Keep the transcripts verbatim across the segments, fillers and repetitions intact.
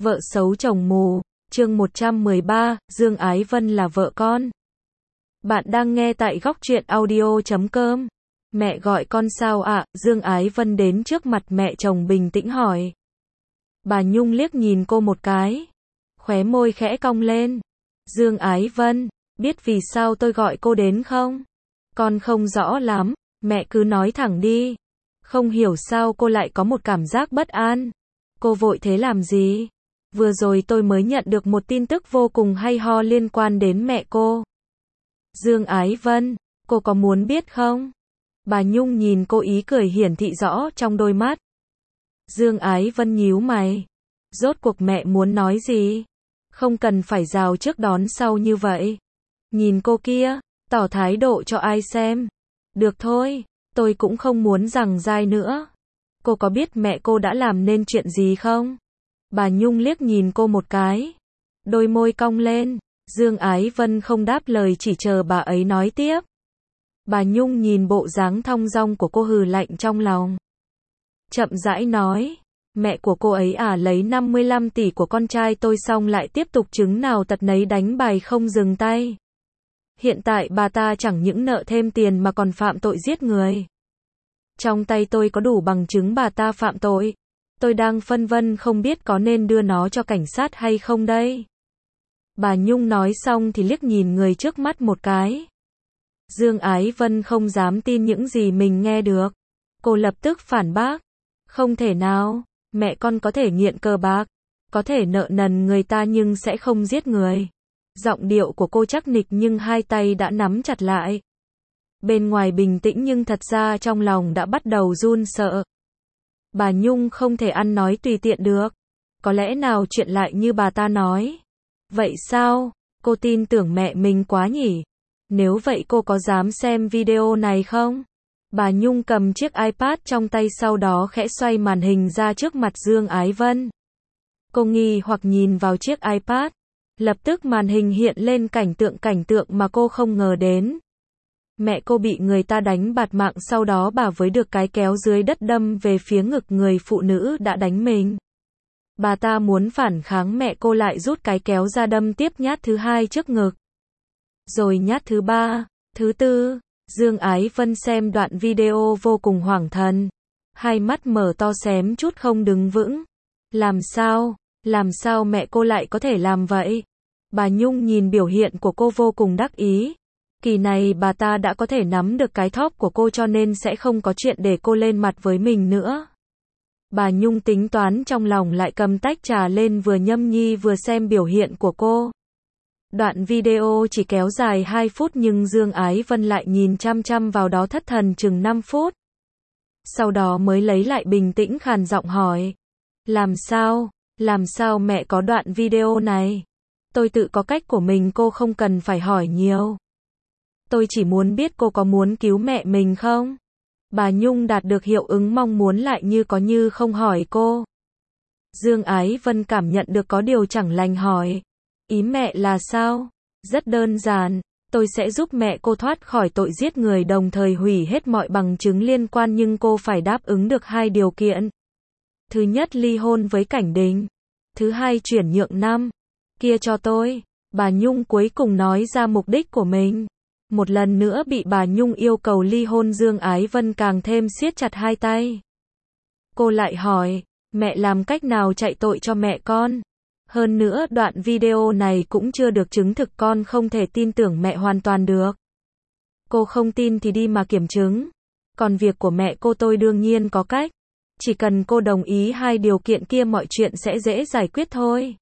Vợ xấu chồng mù, chương một trăm mười ba, Dương Ái Vân là vợ con. Bạn đang nghe tại góc truyện audio chấm com. Mẹ gọi con sao ạ? Dương Ái Vân đến trước mặt mẹ chồng bình tĩnh hỏi. Bà Nhung liếc nhìn cô một cái, khóe môi khẽ cong lên. Dương Ái Vân, biết vì sao tôi gọi cô đến không? Con không rõ lắm, mẹ cứ nói thẳng đi. Không hiểu sao cô lại có một cảm giác bất an. Cô vội thế làm gì? Vừa rồi tôi mới nhận được một tin tức vô cùng hay ho liên quan đến mẹ cô. Dương Ái Vân, cô có muốn biết không? Bà Nhung nhìn cô, ý cười hiển thị rõ trong đôi mắt. Dương Ái Vân nhíu mày. Rốt cuộc mẹ muốn nói gì? Không cần phải rào trước đón sau như vậy. Nhìn cô kia, tỏ thái độ cho ai xem. Được thôi, tôi cũng không muốn giằng dai nữa. Cô có biết mẹ cô đã làm nên chuyện gì không? Bà Nhung liếc nhìn cô một cái. Đôi môi cong lên. Dương Ái Vân không đáp lời, chỉ chờ bà ấy nói tiếp. Bà Nhung nhìn bộ dáng thong dong của cô, hừ lạnh trong lòng. Chậm rãi nói. Mẹ của cô ấy à lấy năm mươi lăm tỷ của con trai tôi xong lại tiếp tục chứng nào tật nấy, đánh bài không dừng tay. Hiện tại bà ta chẳng những nợ thêm tiền mà còn phạm tội giết người. Trong tay tôi có đủ bằng chứng bà ta phạm tội. Tôi đang phân vân không biết có nên đưa nó cho cảnh sát hay không đây. Bà Nhung nói xong thì liếc nhìn người trước mắt một cái. Dương Ái Vân không dám tin những gì mình nghe được. Cô lập tức phản bác. Không thể nào, mẹ con có thể nghiện cờ bạc, có thể nợ nần người ta nhưng sẽ không giết người. Giọng điệu của cô chắc nịch nhưng hai tay đã nắm chặt lại. Bên ngoài bình tĩnh nhưng thật ra trong lòng đã bắt đầu run sợ. Bà Nhung không thể ăn nói tùy tiện được. Có lẽ nào chuyện lại như bà ta nói. Vậy sao? Cô tin tưởng mẹ mình quá nhỉ? Nếu vậy cô có dám xem video này không? Bà Nhung cầm chiếc iPad trong tay, sau đó khẽ xoay màn hình ra trước mặt Dương Ái Vân. Cô nghi hoặc nhìn vào chiếc iPad. Lập tức màn hình hiện lên cảnh tượng cảnh tượng mà cô không ngờ đến. Mẹ cô bị người ta đánh bạt mạng, sau đó bà với được cái kéo dưới đất đâm về phía ngực người phụ nữ đã đánh mình. Bà ta muốn phản kháng, mẹ cô lại rút cái kéo ra đâm tiếp nhát thứ hai trước ngực. Rồi nhát thứ ba, thứ tư. Dương Ái Vân xem đoạn video vô cùng hoảng thần. Hai mắt mở to xém chút không đứng vững. Làm sao? Làm sao mẹ cô lại có thể làm vậy? Bà Nhung nhìn biểu hiện của cô vô cùng đắc ý. Kỳ này bà ta đã có thể nắm được cái thóp của cô, cho nên sẽ không có chuyện để cô lên mặt với mình nữa. Bà Nhung tính toán trong lòng, lại cầm tách trà lên vừa nhâm nhi vừa xem biểu hiện của cô. Đoạn video chỉ kéo dài hai phút nhưng Dương Ái Vân lại nhìn chăm chăm vào đó thất thần chừng năm phút. Sau đó mới lấy lại bình tĩnh, khàn giọng hỏi. Làm sao? Làm sao mẹ có đoạn video này? Tôi tự có cách của mình, cô không cần phải hỏi nhiều. Tôi chỉ muốn biết cô có muốn cứu mẹ mình không? Bà Nhung đạt được hiệu ứng mong muốn lại như có như không hỏi cô. Dương Ái Vân cảm nhận được có điều chẳng lành hỏi. Ý mẹ là sao? Rất đơn giản, tôi sẽ giúp mẹ cô thoát khỏi tội giết người, đồng thời hủy hết mọi bằng chứng liên quan, nhưng cô phải đáp ứng được hai điều kiện. Thứ nhất, ly hôn với Cảnh Đình. Thứ hai, chuyển nhượng năm kia cho tôi. Bà Nhung cuối cùng nói ra mục đích của mình. Một lần nữa bị bà Nhung yêu cầu ly hôn, Dương Ái Vân càng thêm siết chặt hai tay. Cô lại hỏi, mẹ làm cách nào chạy tội cho mẹ con? Hơn nữa đoạn video này cũng chưa được chứng thực, con không thể tin tưởng mẹ hoàn toàn được. Cô không tin thì đi mà kiểm chứng. Còn việc của mẹ cô tôi đương nhiên có cách. Chỉ cần cô đồng ý hai điều kiện kia, mọi chuyện sẽ dễ giải quyết thôi.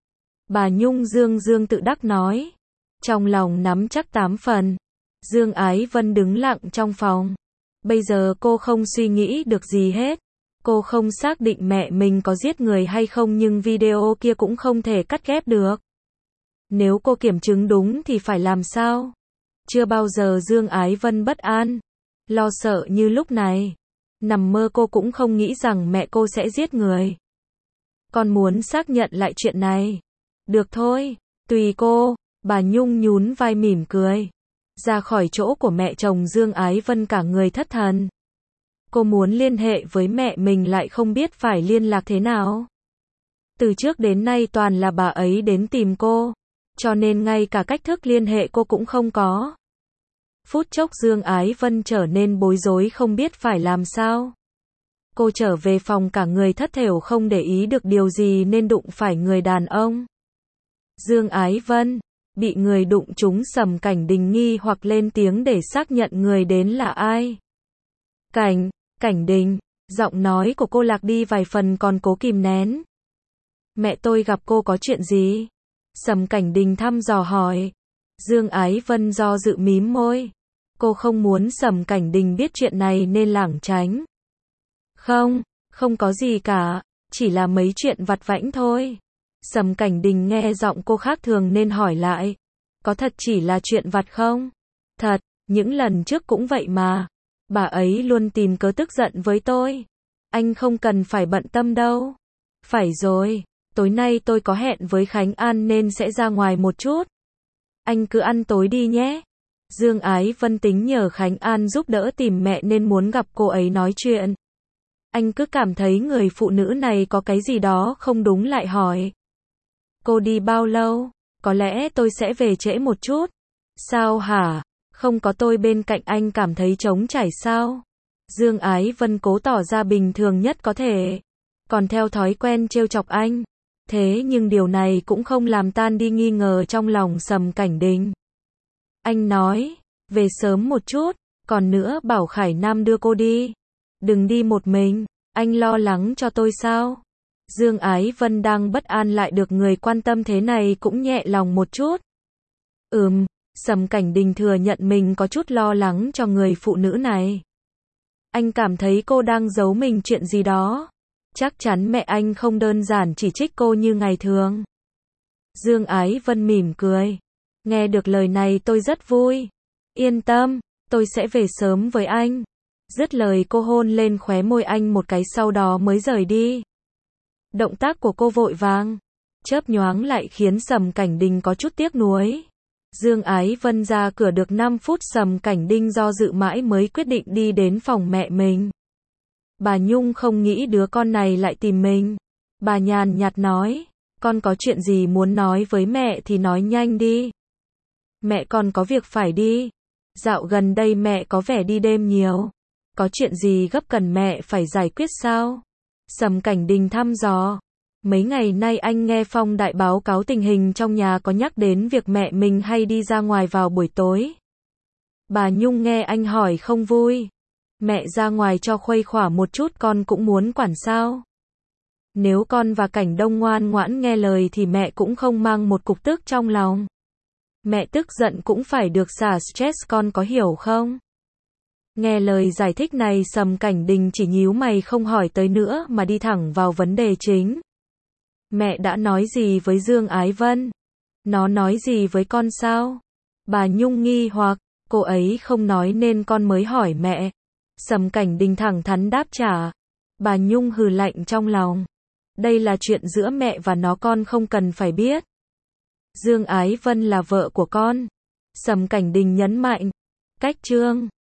Bà Nhung dương dương tự đắc nói. Trong lòng nắm chắc tám phần. Dương Ái Vân đứng lặng trong phòng. Bây giờ cô không suy nghĩ được gì hết. Cô không xác định mẹ mình có giết người hay không, nhưng video kia cũng không thể cắt ghép được. Nếu cô kiểm chứng đúng thì phải làm sao? Chưa bao giờ Dương Ái Vân bất an, lo sợ như lúc này. Nằm mơ cô cũng không nghĩ rằng mẹ cô sẽ giết người. Con muốn xác nhận lại chuyện này. Được thôi, tùy cô. Bà Nhung nhún vai mỉm cười. Ra khỏi chỗ của mẹ chồng, Dương Ái Vân cả người thất thần. Cô muốn liên hệ với mẹ mình lại không biết phải liên lạc thế nào. Từ trước đến nay toàn là bà ấy đến tìm cô, cho nên ngay cả cách thức liên hệ cô cũng không có. Phút chốc Dương Ái Vân trở nên bối rối không biết phải làm sao. Cô trở về phòng cả người thất thểu không để ý được điều gì nên đụng phải người đàn ông. Dương Ái Vân, bị người đụng trúng Sầm Cảnh Đình nghi hoặc lên tiếng để xác nhận người đến là ai. Cảnh, Cảnh Đình, giọng nói của cô lạc đi vài phần còn cố kìm nén. Mẹ tôi gặp cô có chuyện gì? Sầm Cảnh Đình thăm dò hỏi. Dương Ái Vân do dự mím môi. Cô không muốn Sầm Cảnh Đình biết chuyện này nên lảng tránh. Không, không có gì cả, chỉ là mấy chuyện vặt vãnh thôi. Sầm Cảnh Đình nghe giọng cô khác thường nên hỏi lại. Có thật chỉ là chuyện vặt không? Thật, những lần trước cũng vậy mà. Bà ấy luôn tìm cớ tức giận với tôi. Anh không cần phải bận tâm đâu. Phải rồi, tối nay tôi có hẹn với Khánh An nên sẽ ra ngoài một chút. Anh cứ ăn tối đi nhé. Dương Ái Vân tính nhờ Khánh An giúp đỡ tìm mẹ nên muốn gặp cô ấy nói chuyện. Anh cứ cảm thấy người phụ nữ này có cái gì đó không đúng lại hỏi. Cô đi bao lâu? Có lẽ tôi sẽ về trễ một chút. Sao hả? Không có tôi bên cạnh anh cảm thấy trống trải sao? Dương Ái Vân cố tỏ ra bình thường nhất có thể. Còn theo thói quen trêu chọc anh. Thế nhưng điều này cũng không làm tan đi nghi ngờ trong lòng Sầm Cảnh Đình. Anh nói, về sớm một chút, còn nữa bảo Khải Nam đưa cô đi. Đừng đi một mình, anh lo lắng cho tôi sao? Dương Ái Vân đang bất an lại được người quan tâm thế này cũng nhẹ lòng một chút. Ừm, Sầm Cảnh Đình thừa nhận mình có chút lo lắng cho người phụ nữ này. Anh cảm thấy cô đang giấu mình chuyện gì đó. Chắc chắn mẹ anh không đơn giản chỉ trích cô như ngày thường. Dương Ái Vân mỉm cười. Nghe được lời này tôi rất vui. Yên tâm, tôi sẽ về sớm với anh. Dứt lời cô hôn lên khóe môi anh một cái sau đó mới rời đi. Động tác của cô vội vàng, chớp nhoáng lại khiến Sầm Cảnh Đình có chút tiếc nuối. Dương Ái Vân ra cửa được năm phút Sầm Cảnh Đình do dự mãi mới quyết định đi đến phòng mẹ mình. Bà Nhung không nghĩ đứa con này lại tìm mình. Bà nhàn nhạt nói, con có chuyện gì muốn nói với mẹ thì nói nhanh đi. Mẹ con có việc phải đi. Dạo gần đây mẹ có vẻ đi đêm nhiều. Có chuyện gì gấp cần mẹ phải giải quyết sao? Sầm Cảnh Đình thăm dò. Mấy ngày nay anh nghe Phong Đại báo cáo tình hình trong nhà có nhắc đến việc mẹ mình hay đi ra ngoài vào buổi tối. Bà Nhung nghe anh hỏi không vui. Mẹ ra ngoài cho khuây khỏa một chút con cũng muốn quản sao? Nếu con và Cảnh Đông ngoan ngoãn nghe lời thì mẹ cũng không mang một cục tức trong lòng. Mẹ tức giận cũng phải được xả stress con có hiểu không? Nghe lời giải thích này Sầm Cảnh Đình chỉ nhíu mày không hỏi tới nữa mà đi thẳng vào vấn đề chính. Mẹ đã nói gì với Dương Ái Vân? Nó nói gì với con sao? Bà Nhung nghi hoặc, cô ấy không nói nên con mới hỏi mẹ. Sầm Cảnh Đình thẳng thắn đáp trả. Bà Nhung hừ lạnh trong lòng. Đây là chuyện giữa mẹ và nó con không cần phải biết. Dương Ái Vân là vợ của con. Sầm Cảnh Đình nhấn mạnh. Cách chương